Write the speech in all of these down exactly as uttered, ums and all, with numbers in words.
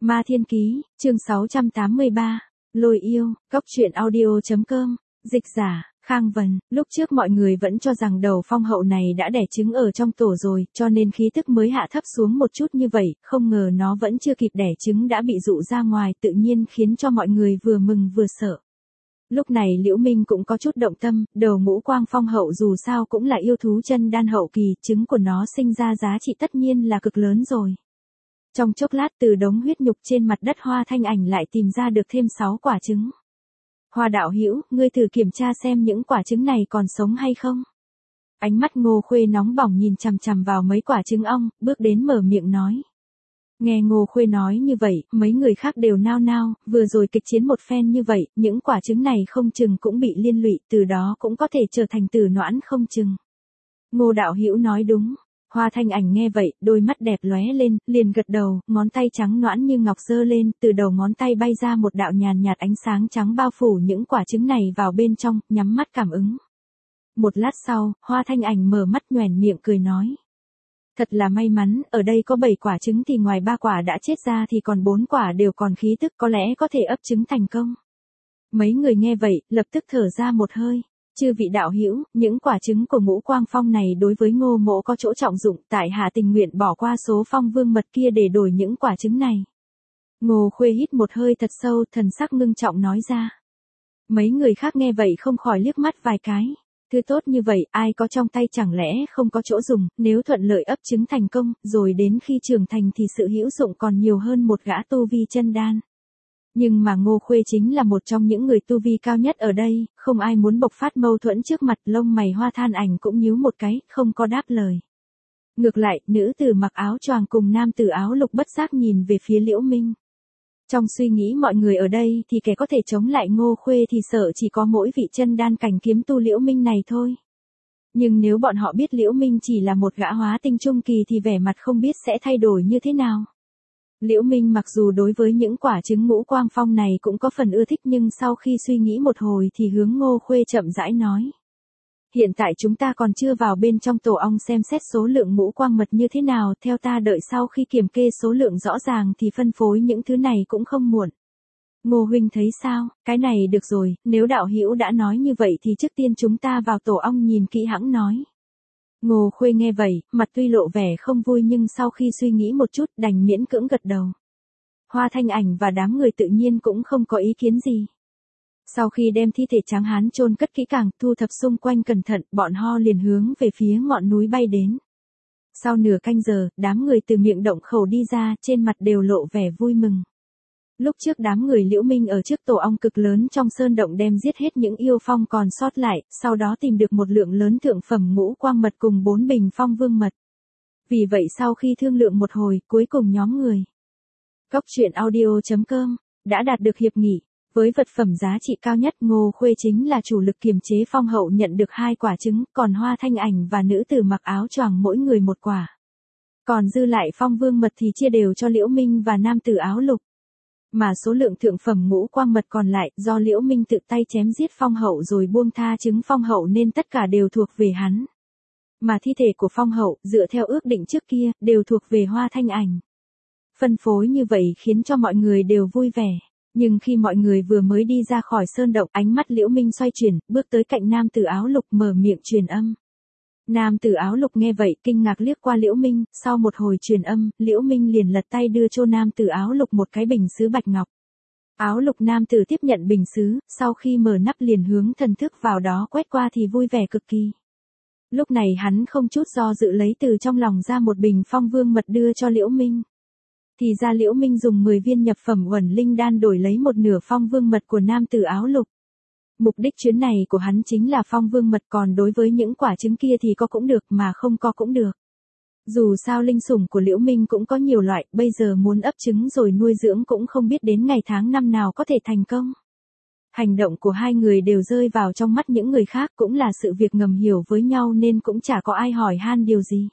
Ma Thiên Ký, chương sáu trăm tám mươi ba, Lôi Yêu, Cốc truyện audio.com, dịch giả, Khang Vân. Lúc trước mọi người vẫn cho rằng đầu phong hậu này đã đẻ trứng ở trong tổ rồi, cho nên khí tức mới hạ thấp xuống một chút như vậy, không ngờ nó vẫn chưa kịp đẻ trứng đã bị dụ ra ngoài, tự nhiên khiến cho mọi người vừa mừng vừa sợ. Lúc này Liễu Minh cũng có chút động tâm, đầu ngũ quang phong hậu dù sao cũng là yêu thú chân đan hậu kỳ, trứng của nó sinh ra giá trị tất nhiên là cực lớn rồi. Trong chốc lát từ đống huyết nhục trên mặt đất Hoa Thanh Ảnh lại tìm ra được thêm sáu quả trứng. Hoa đạo hữu, ngươi thử kiểm tra xem những quả trứng này còn sống hay không. Ánh mắt Ngô Khuê nóng bỏng nhìn chằm chằm vào mấy quả trứng ong, bước đến mở miệng nói. Nghe Ngô Khuê nói như vậy, mấy người khác đều nao nao, vừa rồi kịch chiến một phen như vậy, những quả trứng này không chừng cũng bị liên lụy, từ đó cũng có thể trở thành tử noãn không chừng. Ngô đạo hữu nói đúng. Hoa Thanh Ảnh nghe vậy, đôi mắt đẹp lóe lên, liền gật đầu, ngón tay trắng nõn như ngọc giơ lên, từ đầu ngón tay bay ra một đạo nhàn nhạt ánh sáng trắng bao phủ những quả trứng này vào bên trong, nhắm mắt cảm ứng. Một lát sau, Hoa Thanh Ảnh mở mắt nhoẻn miệng cười nói. Thật là may mắn, ở đây có bảy quả trứng thì ngoài ba quả đã chết ra thì còn bốn quả đều còn khí tức, có lẽ có thể ấp trứng thành công. Mấy người nghe vậy, lập tức thở ra một hơi. Chư vị đạo hữu, những quả trứng của ngũ quang phong này đối với Ngô mỗ có chỗ trọng dụng, tại hạ tình nguyện bỏ qua số phong vương mật kia để đổi những quả trứng này. Ngô Khuê hít một hơi thật sâu, thần sắc ngưng trọng nói ra. Mấy người khác nghe vậy không khỏi liếc mắt vài cái. Thứ tốt như vậy, ai có trong tay chẳng lẽ không có chỗ dùng, nếu thuận lợi ấp trứng thành công, rồi đến khi trưởng thành thì sự hữu dụng còn nhiều hơn một gã tu vi chân đan. Nhưng mà Ngô Khuê chính là một trong những người tu vi cao nhất ở đây, không ai muốn bộc phát mâu thuẫn trước mặt, lông mày Hoa Than Ảnh cũng nhíu một cái, không có đáp lời. Ngược lại, nữ tử mặc áo choàng cùng nam tử áo lục bất giác nhìn về phía Liễu Minh. Trong suy nghĩ mọi người ở đây thì kẻ có thể chống lại Ngô Khuê thì sợ chỉ có mỗi vị chân đan cảnh kiếm tu Liễu Minh này thôi. Nhưng nếu bọn họ biết Liễu Minh chỉ là một gã hóa tinh trung kỳ thì vẻ mặt không biết sẽ thay đổi như thế nào. Liễu Minh mặc dù đối với những quả trứng ngũ quang phong này cũng có phần ưa thích nhưng sau khi suy nghĩ một hồi thì hướng Ngô Khuê chậm rãi nói. Hiện tại chúng ta còn chưa vào bên trong tổ ong xem xét số lượng ngũ quang mật như thế nào, theo ta đợi sau khi kiểm kê số lượng rõ ràng thì phân phối những thứ này cũng không muộn. Ngô huynh thấy sao, cái này được rồi, nếu đạo hữu đã nói như vậy thì trước tiên chúng ta vào tổ ong nhìn kỹ hãng nói. Ngô Khuê nghe vậy, mặt tuy lộ vẻ không vui nhưng sau khi suy nghĩ một chút đành miễn cưỡng gật đầu. Hoa Thanh Ảnh và đám người tự nhiên cũng không có ý kiến gì. Sau khi đem thi thể tráng hán chôn cất kỹ càng, thu thập xung quanh cẩn thận, bọn ho liền hướng về phía ngọn núi bay đến. Sau nửa canh giờ, đám người từ miệng động khẩu đi ra, trên mặt đều lộ vẻ vui mừng. Lúc trước đám người Liễu Minh ở trước tổ ong cực lớn trong sơn động đem giết hết những yêu phong còn sót lại, sau đó tìm được một lượng lớn thượng phẩm ngũ quang mật cùng bốn bình phong vương mật. Vì vậy sau khi thương lượng một hồi, cuối cùng nhóm người Cốc truyện audio.com đã đạt được hiệp nghị. Với vật phẩm giá trị cao nhất, Ngô Khuê chính là chủ lực kiềm chế phong hậu nhận được hai quả trứng, còn Hoa Thanh Ảnh và nữ tử mặc áo choàng mỗi người một quả. Còn dư lại phong vương mật thì chia đều cho Liễu Minh và nam tử áo lục. Mà số lượng thượng phẩm ngũ quang mật còn lại, do Liễu Minh tự tay chém giết phong hậu rồi buông tha trứng phong hậu nên tất cả đều thuộc về hắn. Mà thi thể của phong hậu, dựa theo ước định trước kia, đều thuộc về Hoa Thanh Ảnh. Phân phối như vậy khiến cho mọi người đều vui vẻ. Nhưng khi mọi người vừa mới đi ra khỏi sơn động, ánh mắt Liễu Minh xoay chuyển, bước tới cạnh nam tử áo lục mở miệng truyền âm. Nam tử áo lục nghe vậy, kinh ngạc liếc qua Liễu Minh, sau một hồi truyền âm, Liễu Minh liền lật tay đưa cho nam tử áo lục một cái bình sứ bạch ngọc. Áo lục nam tử tiếp nhận bình sứ, sau khi mở nắp liền hướng thần thức vào đó quét qua thì vui vẻ cực kỳ. Lúc này hắn không chút do dự lấy từ trong lòng ra một bình phong vương mật đưa cho Liễu Minh. Thì ra Liễu Minh dùng mười viên nhập phẩm uẩn linh đan đổi lấy một nửa phong vương mật của nam tử áo lục. Mục đích chuyến này của hắn chính là phong vương mật, còn đối với những quả trứng kia thì có cũng được mà không có cũng được. Dù sao linh sủng của Liễu Minh cũng có nhiều loại, bây giờ muốn ấp trứng rồi nuôi dưỡng cũng không biết đến ngày tháng năm nào có thể thành công. Hành động của hai người đều rơi vào trong mắt những người khác, cũng là sự việc ngầm hiểu với nhau nên cũng chả có ai hỏi han điều gì.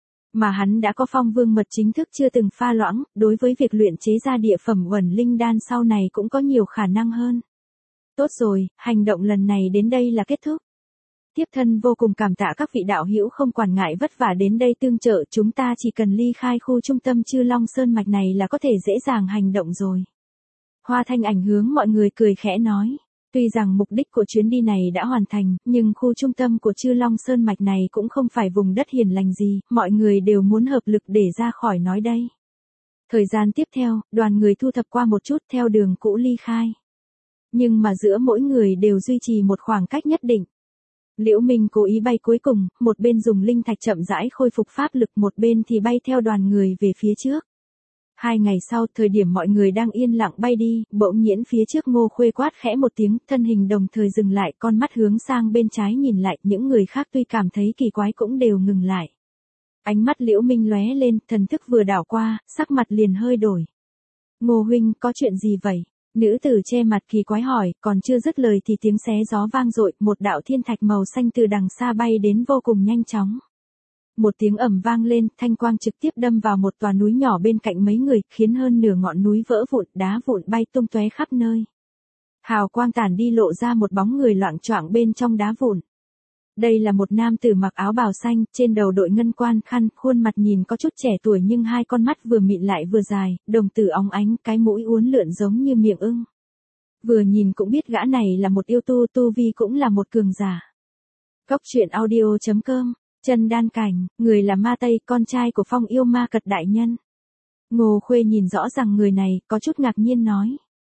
Mà hắn đã có phong vương mật chính thức chưa từng pha loãng, đối với việc luyện chế ra địa phẩm uẩn linh đan sau này cũng có nhiều khả năng hơn. Tốt rồi, hành động lần này đến đây là kết thúc. Tiếp thân vô cùng cảm tạ các vị đạo hữu không quản ngại vất vả đến đây tương trợ, chúng ta chỉ cần ly khai khu trung tâm Chư Long Sơn Mạch này là có thể dễ dàng hành động rồi. Hoa Thanh Ảnh hướng mọi người cười khẽ nói. Tuy rằng mục đích của chuyến đi này đã hoàn thành, nhưng khu trung tâm của Chư Long Sơn Mạch này cũng không phải vùng đất hiền lành gì, mọi người đều muốn hợp lực để ra khỏi nói đây. Thời gian tiếp theo, đoàn người thu thập qua một chút theo đường cũ ly khai. Nhưng mà giữa mỗi người đều duy trì một khoảng cách nhất định. Liễu Minh cố ý bay cuối cùng, một bên dùng linh thạch chậm rãi khôi phục pháp lực, một bên thì bay theo đoàn người về phía trước. Hai ngày sau, thời điểm mọi người đang yên lặng bay đi, bỗng nhiên phía trước Ngô Khuê quát khẽ một tiếng, thân hình đồng thời dừng lại, con mắt hướng sang bên trái nhìn lại, những người khác tuy cảm thấy kỳ quái cũng đều ngừng lại. Ánh mắt Liễu Minh lóe lên, thần thức vừa đảo qua, sắc mặt liền hơi đổi. Ngô huynh, có chuyện gì vậy? Nữ tử che mặt kỳ quái hỏi, còn chưa dứt lời thì tiếng xé gió vang dội, một đạo thiên thạch màu xanh từ đằng xa bay đến vô cùng nhanh chóng. Một tiếng ầm vang lên, thanh quang trực tiếp đâm vào một tòa núi nhỏ bên cạnh mấy người, khiến hơn nửa ngọn núi vỡ vụn, đá vụn bay tung tóe khắp nơi. Hào quang tản đi lộ ra một bóng người loạng choạng bên trong đá vụn. Đây là một nam tử mặc áo bào xanh, trên đầu đội ngân quan khăn, khuôn mặt nhìn có chút trẻ tuổi nhưng hai con mắt vừa mịn lại vừa dài, đồng tử óng ánh, cái mũi uốn lượn giống như miệng ưng. Vừa nhìn cũng biết gã này là một yêu tu, tu vi cũng là một cường giả. Cốc truyện audio chấm com, Chân Đan Cảnh, người là Ma Tây, con trai của Phong Yêu Ma Cật đại nhân. Ngô Khuê nhìn rõ rằng người này, có chút ngạc nhiên nói.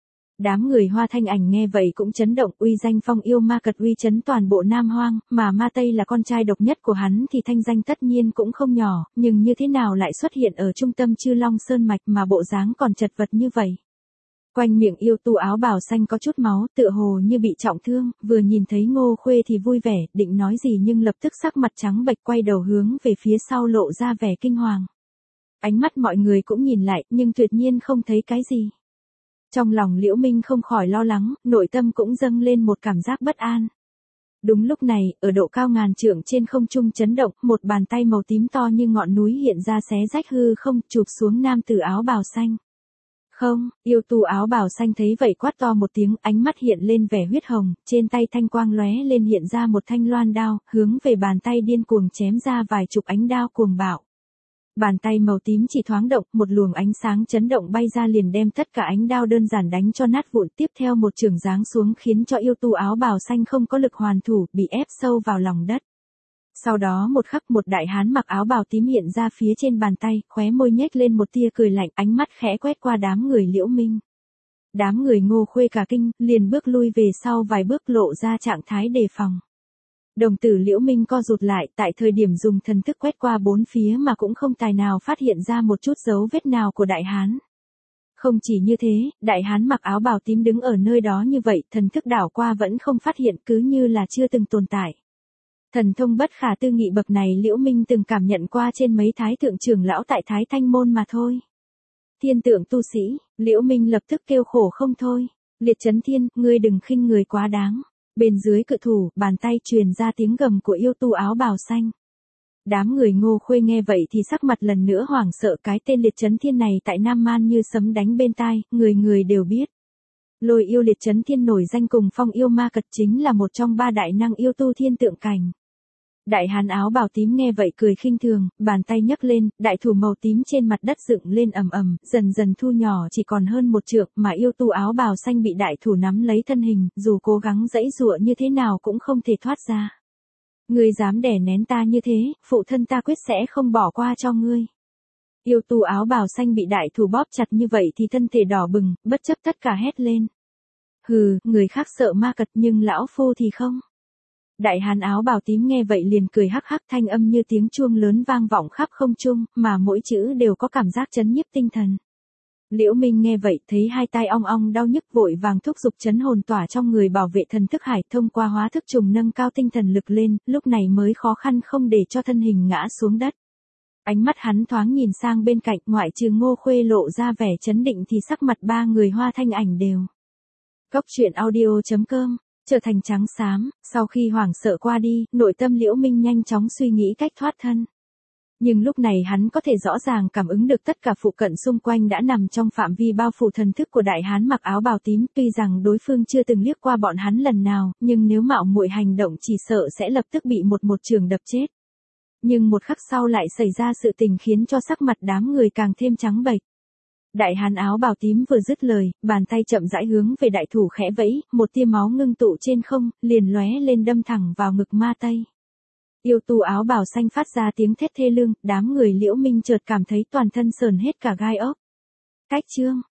Đám người Hoa Thanh Ảnh nghe vậy cũng chấn động, uy danh Phong Yêu Ma Cật uy chấn toàn bộ Nam Hoang, mà Ma Tây là con trai độc nhất của hắn thì thanh danh tất nhiên cũng không nhỏ, nhưng như thế nào lại xuất hiện ở trung tâm Chư Long Sơn Mạch mà bộ dáng còn chật vật như vậy. Quanh miệng yêu tu áo bào xanh có chút máu, tựa hồ như bị trọng thương, vừa nhìn thấy Ngô Khuê thì vui vẻ, định nói gì nhưng lập tức sắc mặt trắng bệch quay đầu hướng về phía sau lộ ra vẻ kinh hoàng. Ánh mắt mọi người cũng nhìn lại, nhưng tuyệt nhiên không thấy cái gì. Trong lòng Liễu Minh không khỏi lo lắng, nội tâm cũng dâng lên một cảm giác bất an. Đúng lúc này, ở độ cao ngàn trượng trên không trung chấn động, một bàn tay màu tím to như ngọn núi hiện ra xé rách hư không, chụp xuống nam tử áo bào xanh. Không, yêu tu áo bào xanh thấy vậy quát to một tiếng, ánh mắt hiện lên vẻ huyết hồng, trên tay thanh quang lóe lên hiện ra một thanh loan đao, hướng về bàn tay điên cuồng chém ra vài chục ánh đao cuồng bạo. Bàn tay màu tím chỉ thoáng động, một luồng ánh sáng chấn động bay ra liền đem tất cả ánh đao đơn giản đánh cho nát vụn, tiếp theo một chưởng giáng xuống khiến cho yêu tu áo bào xanh không có lực hoàn thủ, bị ép sâu vào lòng đất. Sau đó một khắc một đại hán mặc áo bào tím hiện ra phía trên bàn tay, khóe môi nhếch lên một tia cười lạnh, ánh mắt khẽ quét qua đám người Liễu Minh. Đám người Ngô Khuê cả kinh, liền bước lui về sau vài bước lộ ra trạng thái đề phòng. Đồng tử Liễu Minh co rụt lại, tại thời điểm dùng thần thức quét qua bốn phía mà cũng không tài nào phát hiện ra một chút dấu vết nào của đại hán. Không chỉ như thế, đại hán mặc áo bào tím đứng ở nơi đó như vậy, thần thức đảo qua vẫn không phát hiện, cứ như là chưa từng tồn tại. Thần thông bất khả tư nghị bậc này Liễu Minh từng cảm nhận qua trên mấy thái thượng trưởng lão tại Thái Thanh Môn mà thôi. Thiên tượng tu sĩ, Liễu Minh lập tức kêu khổ không thôi. Liệt Chấn Thiên, ngươi đừng khinh người quá đáng. Bên dưới cự thủ, bàn tay truyền ra tiếng gầm của yêu tu áo bào xanh. Đám người Ngô Khuê nghe vậy thì sắc mặt lần nữa hoảng sợ, cái tên Liệt Chấn Thiên này tại Nam Man như sấm đánh bên tai, người người đều biết. Lôi yêu Liệt Chấn Thiên nổi danh cùng Phong Yêu Ma Cật chính là một trong ba đại năng yêu tu thiên tượng cảnh. Đại hán áo bào tím nghe vậy cười khinh thường, bàn tay nhấc lên, đại thủ màu tím trên mặt đất dựng lên ầm ầm, dần dần thu nhỏ chỉ còn hơn một trượng, mà yêu tu áo bào xanh bị đại thủ nắm lấy thân hình, dù cố gắng giãy giụa như thế nào cũng không thể thoát ra. Ngươi dám đè nén ta như thế, phụ thân ta quyết sẽ không bỏ qua cho ngươi. Yêu tu áo bào xanh bị đại thủ bóp chặt như vậy thì thân thể đỏ bừng, bất chấp tất cả hét lên. Hừ, người khác sợ ma cật nhưng lão phu thì không. Đại hán áo bào tím nghe vậy liền cười hắc hắc, thanh âm như tiếng chuông lớn vang vọng khắp không trung, mà mỗi chữ đều có cảm giác chấn nhiếp tinh thần. Liễu Minh nghe vậy thấy hai tai ong ong đau nhức vội vàng thúc giục chấn hồn tỏa trong người bảo vệ thần thức hải, thông qua hóa thức trùng nâng cao tinh thần lực lên, lúc này mới khó khăn không để cho thân hình ngã xuống đất. Ánh mắt hắn thoáng nhìn sang bên cạnh, ngoại trừ Ngô Khuê lộ ra vẻ chấn định thì sắc mặt ba người Hoa Thanh Ảnh đều. Cốc truyện audio chấm com trở thành trắng xám, sau khi hoảng sợ qua đi, nội tâm Liễu Minh nhanh chóng suy nghĩ cách thoát thân. Nhưng lúc này hắn có thể rõ ràng cảm ứng được tất cả phụ cận xung quanh đã nằm trong phạm vi bao phủ thần thức của đại hán mặc áo bào tím, tuy rằng đối phương chưa từng liếc qua bọn hắn lần nào, nhưng nếu mạo muội hành động chỉ sợ sẽ lập tức bị một một trường đập chết. Nhưng một khắc sau lại xảy ra sự tình khiến cho sắc mặt đám người càng thêm trắng bệch. Đại hán áo bào tím vừa dứt lời, bàn tay chậm rãi hướng về đại thủ khẽ vẫy, một tia máu ngưng tụ trên không, liền lóe lên đâm thẳng vào ngực Ma Tây. Yêu tu áo bào xanh phát ra tiếng thét thê lương, đám người Liễu Minh chợt cảm thấy toàn thân sờn hết cả gai ốc. Cách chương